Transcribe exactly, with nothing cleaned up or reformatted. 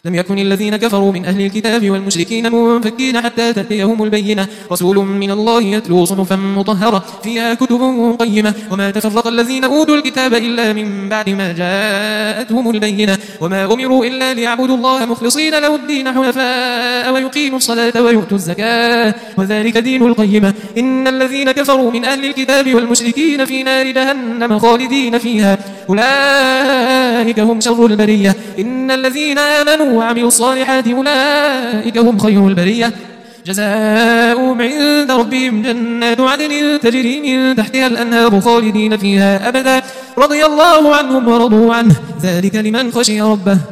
لم يكن الذين كفروا من أهل الكتاب والمشركين منفكين حتى تأتيهم البينة رسول من الله يتلو صحفا مطهرة فيها كتب قيمة وما تفرق الذين أوتوا الكتاب إلا من بعد ما جاءتهم البينة وما أمروا إلا ليعبدوا الله مخلصين له الدين حنفاء ويقيموا الصلاة ويؤتوا الزكاة وذلك دين القيمة إن الذين كفروا من أهل الكتاب والمشركين في نار جهنم خالدين فيها أولئك هم شر البرية إن الذين آمنوا وعملوا الصالحات أولئك هم خير البرية جزاؤهم عند ربهم جنات عدن تجري من تحتها الأنهار خالدين فيها أبدا رضي الله عنهم ورضوا عنه ذلك لمن خشي ربه